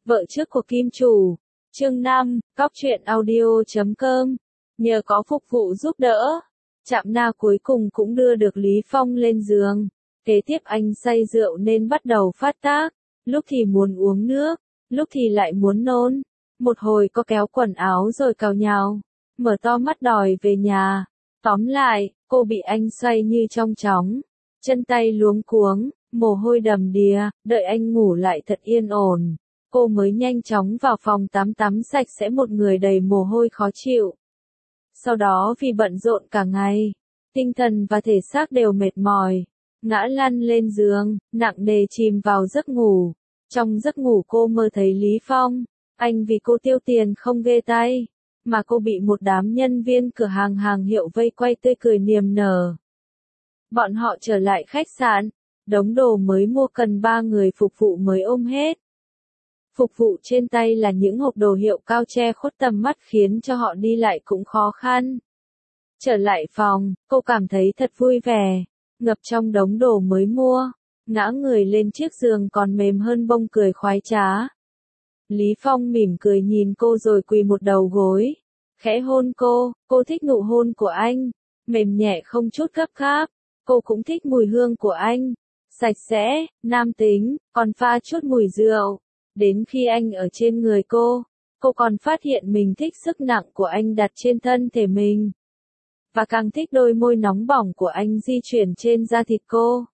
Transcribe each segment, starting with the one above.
Vợ trước của kim chủ. Chương 5, cóc truyện audio.com. Nhờ có phục vụ giúp đỡ, Trạm Na cuối cùng cũng đưa được Lý Phong lên giường. Kế tiếp anh say rượu nên bắt đầu phát tác, lúc thì muốn uống nước, lúc thì lại muốn nôn. Một hồi có kéo quần áo rồi cào nhào, mở to mắt đòi về nhà. Tóm lại, cô bị anh xoay như trong chóng, chân tay luống cuống, mồ hôi đầm đìa, đợi anh ngủ lại thật yên ổn. Cô mới nhanh chóng vào phòng tắm tắm sạch sẽ một người đầy mồ hôi khó chịu. Sau đó vì bận rộn cả ngày, tinh thần và thể xác đều mệt mỏi, ngã lăn lên giường, nặng nề chìm vào giấc ngủ. Trong giấc ngủ cô mơ thấy Lý Phong, anh vì cô tiêu tiền không ghê tay, mà cô bị một đám nhân viên cửa hàng hiệu vây quay tươi cười niềm nở. Bọn họ trở lại khách sạn, đống đồ mới mua cần 3 người phục vụ mới ôm hết. Phục vụ trên tay là những hộp đồ hiệu cao che khuất tầm mắt khiến cho họ đi lại cũng khó khăn. Trở lại phòng, cô cảm thấy thật vui vẻ, ngập trong đống đồ mới mua, ngã người lên chiếc giường còn mềm hơn bông cười khoái trá. Lý Phong mỉm cười nhìn cô rồi quỳ một đầu gối, khẽ hôn cô thích nụ hôn của anh, mềm nhẹ không chút gấp gáp, cô cũng thích mùi hương của anh, sạch sẽ, nam tính, còn pha chút mùi rượu. Đến khi anh ở trên người cô còn phát hiện mình thích sức nặng của anh đặt trên thân thể mình. Và càng thích đôi môi nóng bỏng của anh di chuyển trên da thịt cô.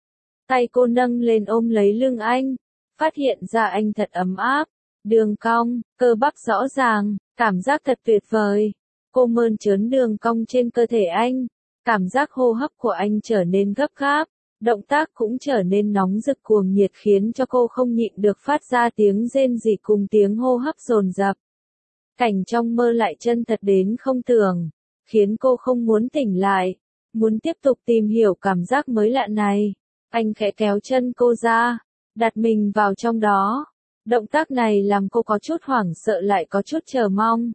Tay cô nâng lên ôm lấy lưng anh, phát hiện ra anh thật ấm áp, đường cong, cơ bắp rõ ràng, cảm giác thật tuyệt vời. Cô mơn trớn đường cong trên cơ thể anh, cảm giác hô hấp của anh trở nên gấp gáp. Động tác cũng trở nên nóng rực cuồng nhiệt khiến cho cô không nhịn được phát ra tiếng rên rỉ cùng tiếng hô hấp dồn dập. Cảnh trong mơ lại chân thật đến không tưởng, khiến cô không muốn tỉnh lại, muốn tiếp tục tìm hiểu cảm giác mới lạ này. Anh khẽ kéo chân cô ra, đặt mình vào trong đó. Động tác này làm cô có chút hoảng sợ lại có chút chờ mong.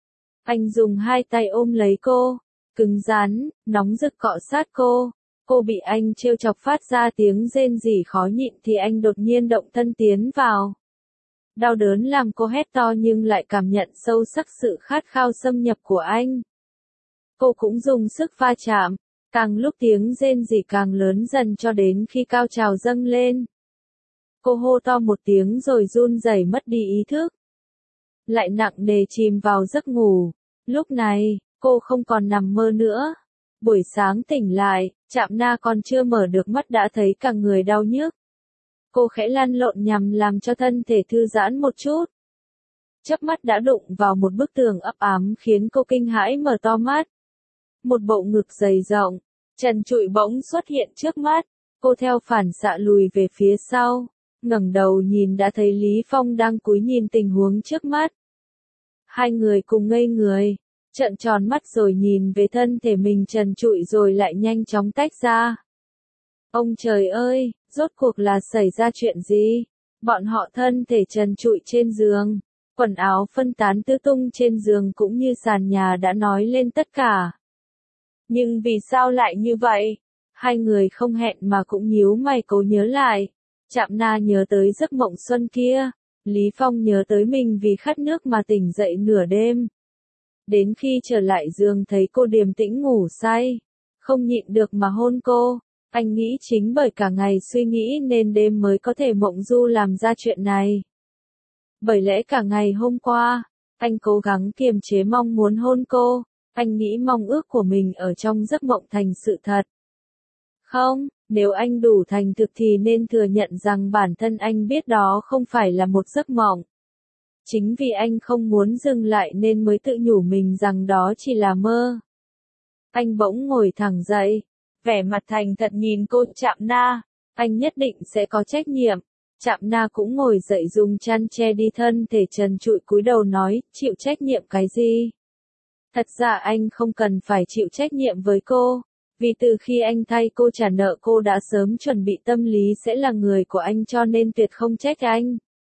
Anh dùng hai tay ôm lấy cô, cứng rắn, nóng rực cọ sát cô. Cô bị anh trêu chọc phát ra tiếng rên rỉ khó nhịn thì anh đột nhiên động thân tiến vào. Đau đớn làm cô hét to nhưng lại cảm nhận sâu sắc sự khát khao xâm nhập của anh. Cô cũng dùng sức va chạm, càng lúc tiếng rên rỉ càng lớn dần cho đến khi cao trào dâng lên. Cô hô to một tiếng rồi run rẩy mất đi ý thức. Lại nặng nề chìm vào giấc ngủ. Lúc này, cô không còn nằm mơ nữa. Buổi sáng tỉnh lại, Trạm Na còn chưa mở được mắt đã thấy cả người đau nhức. Cô khẽ lăn lộn nhằm làm cho thân thể thư giãn một chút. Chớp mắt đã đụng vào một bức tường ấp ám khiến cô kinh hãi mở to mắt. Một bộ ngực dày rộng, trần trụi bỗng xuất hiện trước mắt. Cô theo phản xạ lùi về phía sau, ngẩng đầu nhìn đã thấy Lý Phong đang cúi nhìn tình huống trước mắt. Hai người cùng ngây người, trợn tròn mắt rồi nhìn về thân thể mình trần trụi rồi lại nhanh chóng tách ra. Ông trời ơi, rốt cuộc là xảy ra chuyện gì? Bọn họ thân thể trần trụi trên giường, quần áo phân tán tứ tung trên giường cũng như sàn nhà đã nói lên tất cả. Nhưng vì sao lại như vậy? Hai người không hẹn mà cũng nhíu mày cố nhớ lại. Trạm Na nhớ tới giấc mộng xuân kia, Lý Phong nhớ tới mình vì khát nước mà tỉnh dậy nửa đêm. Đến khi trở lại giường thấy cô điềm tĩnh ngủ say, không nhịn được mà hôn cô. Anh nghĩ chính bởi cả ngày suy nghĩ nên đêm mới có thể mộng du làm ra chuyện này. Bởi lẽ cả ngày hôm qua, anh cố gắng kiềm chế mong muốn hôn cô. Anh nghĩ mong ước của mình ở trong giấc mộng thành sự thật. Không, nếu anh đủ thành thực thì nên thừa nhận rằng bản thân anh biết đó không phải là một giấc mộng. Chính vì anh không muốn dừng lại nên mới tự nhủ mình rằng đó chỉ là mơ. Anh bỗng ngồi thẳng dậy, vẻ mặt thành thật nhìn cô. Trạm Na, anh nhất định sẽ có trách nhiệm. Trạm Na cũng ngồi dậy dùng chăn che đi thân thể trần trụi cúi đầu nói, chịu trách nhiệm cái gì? Thật ra anh không cần phải chịu trách nhiệm với cô, vì từ khi anh thay cô trả nợ cô đã sớm chuẩn bị tâm lý sẽ là người của anh cho nên tuyệt không trách anh.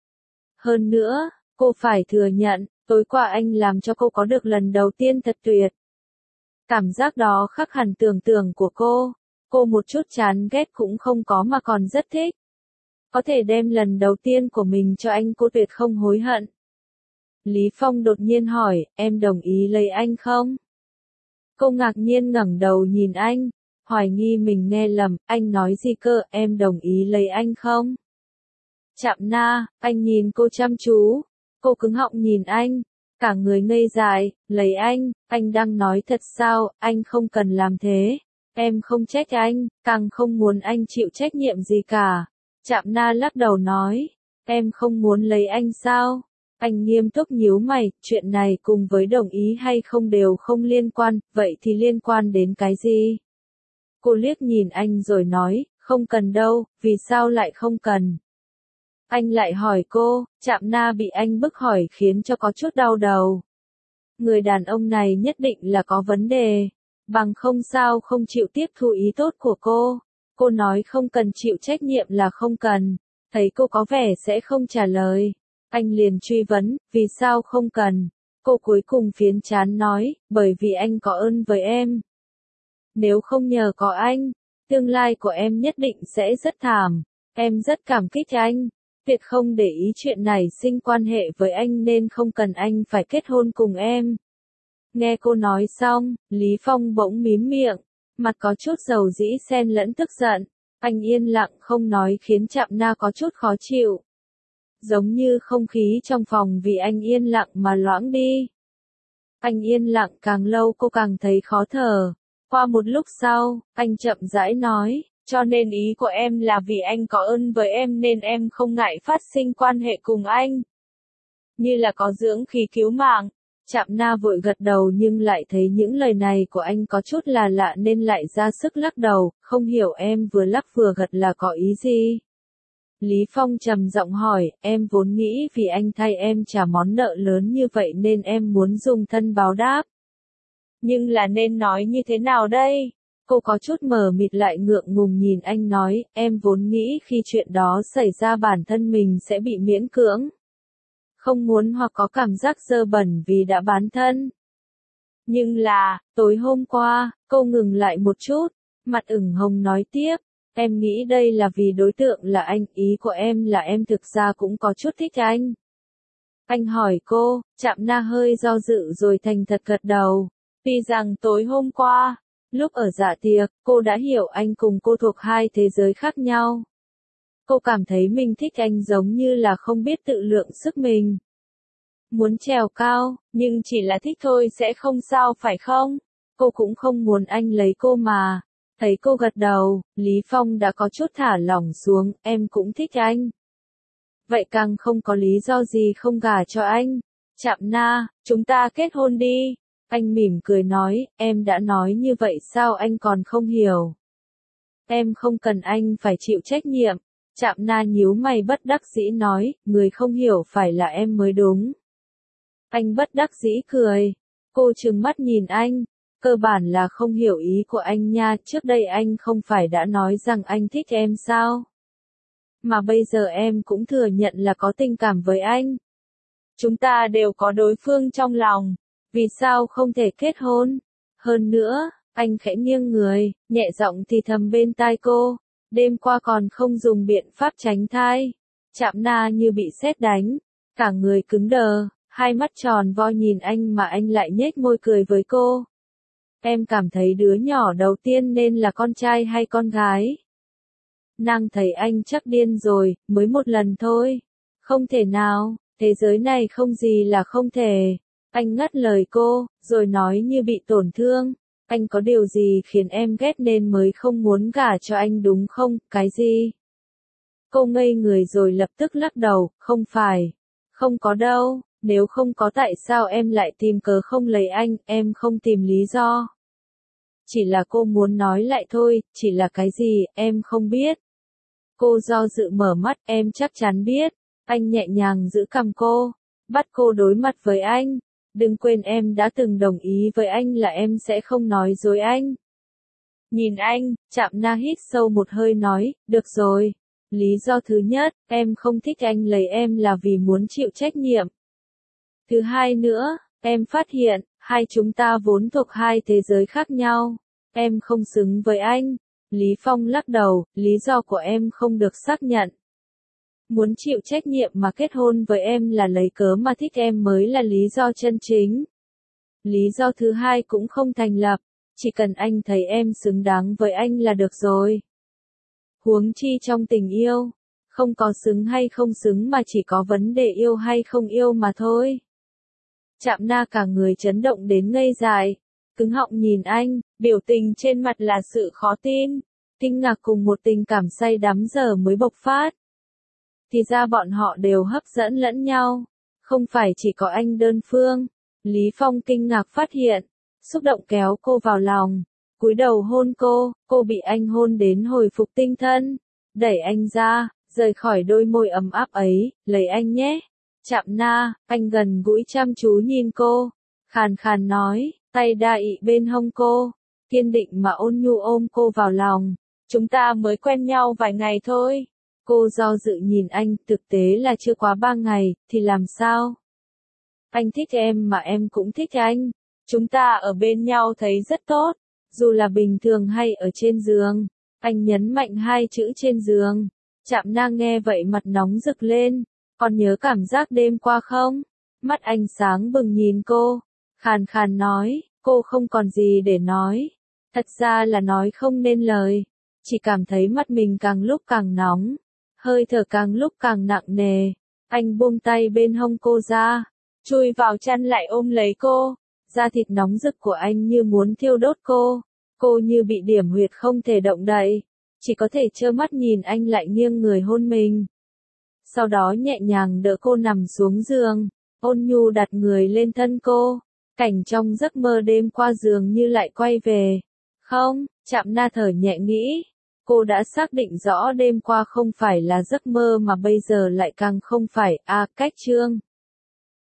Hơn nữa, cô phải thừa nhận, tối qua anh làm cho cô có được lần đầu tiên thật tuyệt. Cảm giác đó khác hẳn tưởng tượng của cô một chút chán ghét cũng không có mà còn rất thích. Có thể đem lần đầu tiên của mình cho anh, cô tuyệt không hối hận. Lý Phong đột nhiên hỏi, em đồng ý lấy anh không? Cô ngạc nhiên ngẩng đầu nhìn anh, hoài nghi mình nghe lầm, anh nói gì cơ, em đồng ý lấy anh không? Chạm na, anh nhìn cô chăm chú, cô cứng họng nhìn anh, cả người ngây dại, lấy anh đang nói thật sao, anh không cần làm thế, em không trách anh, càng không muốn anh chịu trách nhiệm gì cả. Chạm na lắc đầu nói, em không muốn lấy anh sao? Anh nghiêm túc nhíu mày, chuyện này cùng với đồng ý hay không đều không liên quan, vậy thì liên quan đến cái gì? Cô liếc nhìn anh rồi nói, không cần đâu, vì sao lại không cần? Anh lại hỏi cô, Chạm na bị anh bức hỏi khiến cho có chút đau đầu. Người đàn ông này nhất định là có vấn đề, bằng không sao không chịu tiếp thu ý tốt của cô. Cô nói không cần chịu trách nhiệm là không cần, thấy cô có vẻ sẽ không trả lời. Anh liền truy vấn, vì sao không cần? Cô cuối cùng phiến trán nói, bởi vì anh có ơn với em. Nếu không nhờ có anh, tương lai của em nhất định sẽ rất thảm. Em rất cảm kích anh. Tuyệt không để ý chuyện này sinh quan hệ với anh nên không cần anh phải kết hôn cùng em. Nghe cô nói xong, Lý Phong bỗng mím miệng, mặt có chút dầu dĩ xen lẫn tức giận. Anh yên lặng không nói khiến Chạm na có chút khó chịu. Giống như không khí trong phòng vì anh yên lặng mà loãng đi. Anh yên lặng càng lâu cô càng thấy khó thở. Qua một lúc sau, anh chậm rãi nói, cho nên ý của em là vì anh có ơn với em nên em không ngại phát sinh quan hệ cùng anh. Như là có dưỡng khí cứu mạng. Chạm na vội gật đầu nhưng lại thấy những lời này của anh có chút là lạ nên lại ra sức lắc đầu, không hiểu em vừa lắc vừa gật là có ý gì. Lý Phong trầm giọng hỏi, em vốn nghĩ vì anh thay em trả món nợ lớn như vậy nên em muốn dùng thân báo đáp. Nhưng là nên nói như thế nào đây? Cô có chút mờ mịt lại ngượng ngùng nhìn anh nói, em vốn nghĩ khi chuyện đó xảy ra bản thân mình sẽ bị miễn cưỡng. Không muốn hoặc có cảm giác dơ bẩn vì đã bán thân. Nhưng là, tối hôm qua, cô ngừng lại một chút, mặt ửng hồng nói tiếp, em nghĩ đây là vì đối tượng là anh, ý của em là em thực ra cũng có chút thích anh. Anh hỏi cô, Chạm na hơi do dự rồi thành thật gật đầu, tuy rằng tối hôm qua, lúc ở dạ tiệc, cô đã hiểu anh cùng cô thuộc hai thế giới khác nhau. Cô cảm thấy mình thích anh giống như là không biết tự lượng sức mình. Muốn trèo cao, nhưng chỉ là thích thôi sẽ không sao phải không? Cô cũng không muốn anh lấy cô mà. Thấy cô gật đầu, Lý Phong đã có chút thả lỏng xuống, em cũng thích anh. Vậy càng không có lý do gì không gả cho anh. Chạm na, chúng ta kết hôn đi. Anh mỉm cười nói, em đã nói như vậy sao anh còn không hiểu? Em không cần anh phải chịu trách nhiệm. Chạm na nhíu mày bất đắc dĩ nói, người không hiểu phải là em mới đúng. Anh bất đắc dĩ cười. Cô trừng mắt nhìn anh. Cơ bản là không hiểu ý của anh nha, trước đây anh không phải đã nói rằng anh thích em sao? Mà bây giờ em cũng thừa nhận là có tình cảm với anh. Chúng ta đều có đối phương trong lòng. Vì sao không thể kết hôn? Hơn nữa, anh khẽ nghiêng người, nhẹ giọng thì thầm bên tai cô. Đêm qua còn không dùng biện pháp tránh thai. Chạm na như bị sét đánh. Cả người cứng đờ, hai mắt tròn vo nhìn anh mà anh lại nhếch môi cười với cô. Em cảm thấy đứa nhỏ đầu tiên nên là con trai hay con gái? Nàng thấy anh chắc điên rồi, mới một lần thôi. Không thể nào, thế giới này không gì là không thể. Anh ngắt lời cô, rồi nói như bị tổn thương. Anh có điều gì khiến em ghét nên mới không muốn gả cho anh đúng không, cái gì? Cô ngây người rồi lập tức lắc đầu, không phải. Không có đâu, nếu không có tại sao em lại tìm cớ không lấy anh, em không tìm lý do. Chỉ là cô muốn nói lại thôi, chỉ là cái gì, em không biết. Cô do dự mở mắt, em chắc chắn biết. Anh nhẹ nhàng giữ cằm cô, bắt cô đối mặt với anh. Đừng quên em đã từng đồng ý với anh là em sẽ không nói dối anh. Nhìn anh, Chạm na hít sâu một hơi nói, được rồi. Lý do thứ nhất, em không thích anh lấy em là vì muốn chịu trách nhiệm. Thứ hai nữa, em phát hiện, hai chúng ta vốn thuộc hai thế giới khác nhau. Em không xứng với anh. Lý Phong lắc đầu, lý do của em không được xác nhận. Muốn chịu trách nhiệm mà kết hôn với em là lấy cớ mà thích em mới là lý do chân chính. Lý do thứ hai cũng không thành lập, chỉ cần anh thấy em xứng đáng với anh là được rồi. Huống chi trong tình yêu, không có xứng hay không xứng mà chỉ có vấn đề yêu hay không yêu mà thôi. Trạm Na cả người chấn động đến ngây dại, cứng họng nhìn anh, biểu tình trên mặt là sự khó tin, kinh ngạc cùng một tình cảm say đắm giờ mới bộc phát. Thì ra bọn họ đều hấp dẫn lẫn nhau, không phải chỉ có anh đơn phương. Lý Phong kinh ngạc phát hiện, xúc động kéo cô vào lòng, cúi đầu hôn cô bị anh hôn đến hồi phục tinh thần, đẩy anh ra, rời khỏi đôi môi ấm áp ấy, lấy anh nhé. Trạm Na, anh gần gũi chăm chú nhìn cô, khàn khàn nói, tay đa ị bên hông cô, kiên định mà ôn nhu ôm cô vào lòng. Chúng ta mới quen nhau vài ngày thôi. Cô do dự nhìn anh, thực tế là chưa quá 3 ngày, thì làm sao? Anh thích em mà em cũng thích anh. Chúng ta ở bên nhau thấy rất tốt, dù là bình thường hay ở trên giường. Anh nhấn mạnh hai chữ trên giường. Trạm Na nghe vậy mặt nóng rực lên. Còn nhớ cảm giác đêm qua không? Mắt anh sáng bừng nhìn cô, khàn khàn nói, cô không còn gì để nói. Thật ra là nói không nên lời, chỉ cảm thấy mắt mình càng lúc càng nóng, hơi thở càng lúc càng nặng nề. Anh buông tay bên hông cô ra, chui vào chăn lại ôm lấy cô, da thịt nóng rực của anh như muốn thiêu đốt cô như bị điểm huyệt không thể động đậy, chỉ có thể trơ mắt nhìn anh lại nghiêng người hôn mình. Sau đó nhẹ nhàng đỡ cô nằm xuống giường, ôn nhu đặt người lên thân cô, cảnh trong giấc mơ đêm qua dường như lại quay về. Không, Trạm Na thở nhẹ nghĩ, cô đã xác định rõ đêm qua không phải là giấc mơ mà bây giờ lại càng không phải. Cách chương